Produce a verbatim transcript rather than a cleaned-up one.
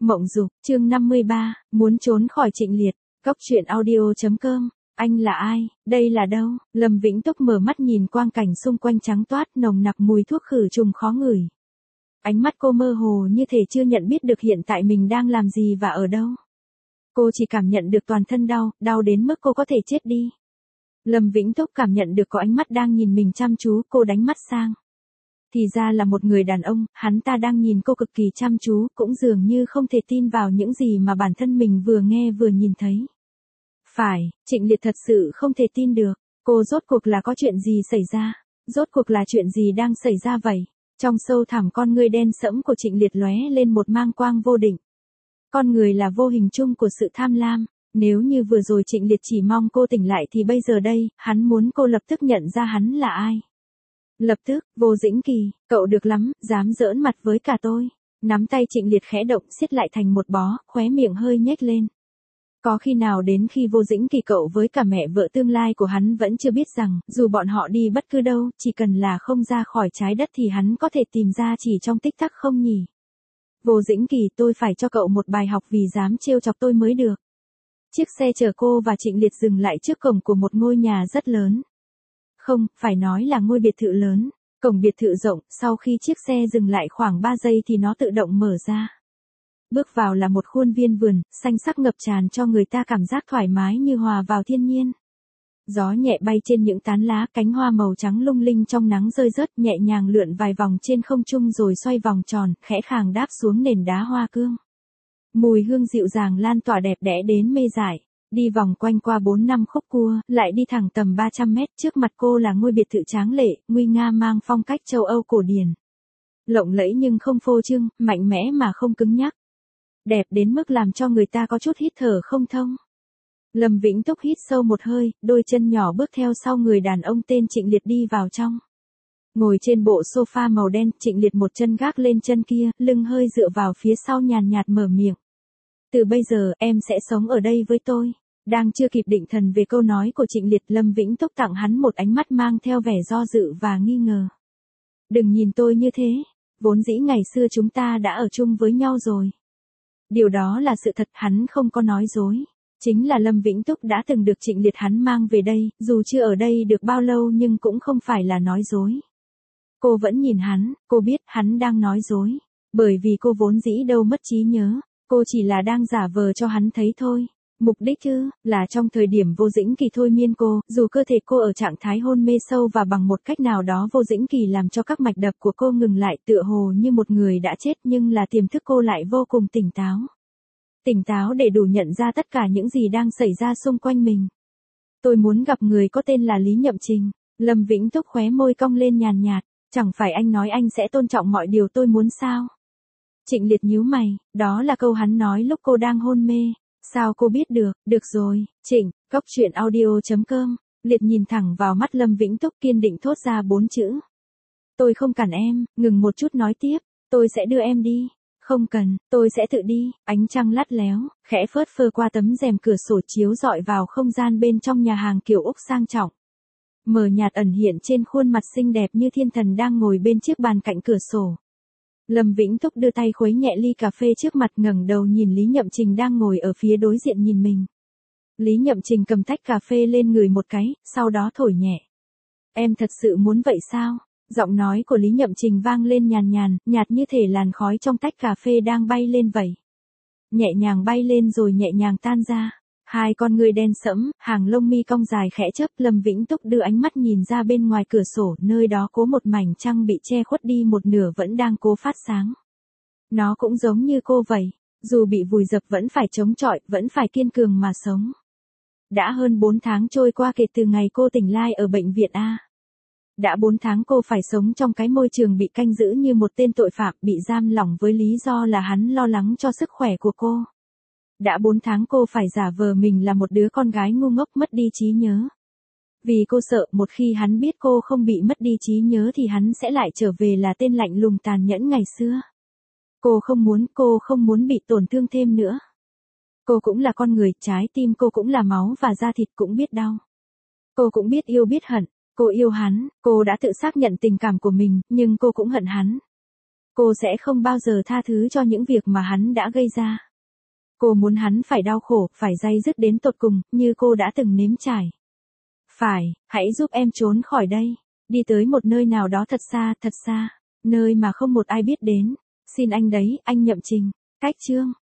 Mộng Dục, chương năm mươi ba, muốn trốn khỏi Trịnh Liệt. Cốc truyện audio chấm com. Anh là ai, đây là đâu? Lâm Vĩnh Túc mở mắt nhìn quang cảnh xung quanh trắng toát nồng nặc mùi thuốc khử trùng khó ngửi. Ánh mắt cô mơ hồ như thể chưa nhận biết được hiện tại mình đang làm gì và ở đâu. Cô chỉ cảm nhận được toàn thân đau, đau đến mức cô có thể chết đi. Lâm Vĩnh Túc cảm nhận được có ánh mắt đang nhìn mình chăm chú, cô đánh mắt sang. Thì ra là một người đàn ông, hắn ta đang nhìn cô cực kỳ chăm chú, cũng dường như không thể tin vào những gì mà bản thân mình vừa nghe vừa nhìn thấy. Phải, Trịnh Liệt thật sự không thể tin được, cô rốt cuộc là có chuyện gì xảy ra, rốt cuộc là chuyện gì đang xảy ra vậy? Trong sâu thẳm con ngươi đen sẫm của Trịnh Liệt lóe lên một mang quang vô định. Con người là vô hình chung của sự tham lam, nếu như vừa rồi Trịnh Liệt chỉ mong cô tỉnh lại thì bây giờ đây, hắn muốn cô lập tức nhận ra hắn là ai. Lập tức, Vô Dĩnh Kỳ, cậu được lắm, dám giỡn mặt với cả tôi. Nắm tay Trịnh Liệt khẽ động siết lại thành một bó, khóe miệng hơi nhếch lên. Có khi nào đến khi Vô Dĩnh Kỳ cậu với cả mẹ vợ tương lai của hắn vẫn chưa biết rằng, dù bọn họ đi bất cứ đâu, chỉ cần là không ra khỏi trái đất thì hắn có thể tìm ra chỉ trong tích tắc không nhỉ? Vô Dĩnh Kỳ, tôi phải cho cậu một bài học vì dám trêu chọc tôi mới được. Chiếc xe chở cô và Trịnh Liệt dừng lại trước cổng của một ngôi nhà rất lớn. Không, phải nói là ngôi biệt thự lớn. Cổng biệt thự rộng, sau khi chiếc xe dừng lại khoảng ba giây thì nó tự động mở ra. Bước vào là một khuôn viên vườn, xanh sắc ngập tràn cho người ta cảm giác thoải mái như hòa vào thiên nhiên. Gió nhẹ bay trên những tán lá, cánh hoa màu trắng lung linh trong nắng rơi rớt, nhẹ nhàng lượn vài vòng trên không trung rồi xoay vòng tròn, khẽ khàng đáp xuống nền đá hoa cương. Mùi hương dịu dàng lan tỏa đẹp đẽ đến mê dại. Đi vòng quanh qua bốn năm khúc cua, lại đi thẳng tầm ba trăm mét, trước mặt cô là ngôi biệt thự tráng lệ, nguy nga mang phong cách châu Âu cổ điển. Lộng lẫy nhưng không phô trương, mạnh mẽ mà không cứng nhắc. Đẹp đến mức làm cho người ta có chút hít thở không thông. Lâm Vĩnh Túc hít sâu một hơi, đôi chân nhỏ bước theo sau người đàn ông tên Trịnh Liệt đi vào trong. Ngồi trên bộ sofa màu đen, Trịnh Liệt một chân gác lên chân kia, lưng hơi dựa vào phía sau nhàn nhạt mở miệng. Từ bây giờ, em sẽ sống ở đây với tôi. Đang chưa kịp định thần về câu nói của Trịnh Liệt, Lâm Vĩnh Túc tặng hắn một ánh mắt mang theo vẻ do dự và nghi ngờ. Đừng nhìn tôi như thế, vốn dĩ ngày xưa chúng ta đã ở chung với nhau rồi. Điều đó là sự thật, hắn không có nói dối. Chính là Lâm Vĩnh Túc đã từng được Trịnh Liệt hắn mang về đây, dù chưa ở đây được bao lâu nhưng cũng không phải là nói dối. Cô vẫn nhìn hắn, cô biết hắn đang nói dối. Bởi vì cô vốn dĩ đâu mất trí nhớ, cô chỉ là đang giả vờ cho hắn thấy thôi. Mục đích chứ, là trong thời điểm Vô Dĩnh Kỳ thôi miên cô, dù cơ thể cô ở trạng thái hôn mê sâu và bằng một cách nào đó Vô Dĩnh Kỳ làm cho các mạch đập của cô ngừng lại tựa hồ như một người đã chết, nhưng là tiềm thức cô lại vô cùng tỉnh táo. Tỉnh táo để đủ nhận ra tất cả những gì đang xảy ra xung quanh mình. Tôi muốn gặp người có tên là Lý Nhậm Trình. Lâm Vĩnh Túc khóe môi cong lên nhàn nhạt, chẳng phải anh nói anh sẽ tôn trọng mọi điều tôi muốn sao? Trịnh Liệt nhíu mày, đó là câu hắn nói lúc cô đang hôn mê. Sao cô biết được? Được rồi, Trịnh, cốc truyện audio chấm com. Liệt nhìn thẳng vào mắt Lâm Vĩnh Túc kiên định thốt ra bốn chữ. Tôi không cản em, ngừng một chút nói tiếp, tôi sẽ đưa em đi. Không cần, tôi sẽ tự đi. Ánh trăng lắt léo, khẽ phớt phơ qua tấm rèm cửa sổ chiếu rọi vào không gian bên trong nhà hàng kiểu Úc sang trọng. Mờ nhạt ẩn hiện trên khuôn mặt xinh đẹp như thiên thần đang ngồi bên chiếc bàn cạnh cửa sổ. Lâm Vĩnh Túc đưa tay khuấy nhẹ ly cà phê trước mặt, ngẩng đầu nhìn Lý Nhậm Trình đang ngồi ở phía đối diện nhìn mình. Lý Nhậm Trình cầm tách cà phê lên ngửi một cái, sau đó thổi nhẹ. Em thật sự muốn vậy sao? Giọng nói của Lý Nhậm Trình vang lên nhàn nhàn, nhạt như thể làn khói trong tách cà phê đang bay lên vậy. Nhẹ nhàng bay lên rồi nhẹ nhàng tan ra. Hai con người đen sẫm, hàng lông mi cong dài khẽ chớp, Lâm Vĩnh Túc đưa ánh mắt nhìn ra bên ngoài cửa sổ, nơi đó có một mảnh trăng bị che khuất đi một nửa vẫn đang cố phát sáng. Nó cũng giống như cô vậy, dù bị vùi dập vẫn phải chống chọi, vẫn phải kiên cường mà sống. Đã hơn bốn tháng trôi qua kể từ ngày cô tỉnh lại ở bệnh viện A. Đã bốn tháng cô phải sống trong cái môi trường bị canh giữ như một tên tội phạm, bị giam lỏng với lý do là hắn lo lắng cho sức khỏe của cô. Đã bốn tháng cô phải giả vờ mình là một đứa con gái ngu ngốc mất đi trí nhớ. Vì cô sợ một khi hắn biết cô không bị mất đi trí nhớ thì hắn sẽ lại trở về là tên lạnh lùng tàn nhẫn ngày xưa. Cô không muốn, cô không muốn bị tổn thương thêm nữa. Cô cũng là con người, trái tim cô cũng là máu và da thịt, cũng biết đau. Cô cũng biết yêu biết hận, cô yêu hắn, cô đã tự xác nhận tình cảm của mình, nhưng cô cũng hận hắn. Cô sẽ không bao giờ tha thứ cho những việc mà hắn đã gây ra. Cô muốn hắn phải đau khổ, phải day dứt đến tột cùng, như cô đã từng nếm trải. Phải, hãy giúp em trốn khỏi đây. Đi tới một nơi nào đó thật xa, thật xa. Nơi mà không một ai biết đến. Xin anh đấy, anh Nhậm Trình. Cách chương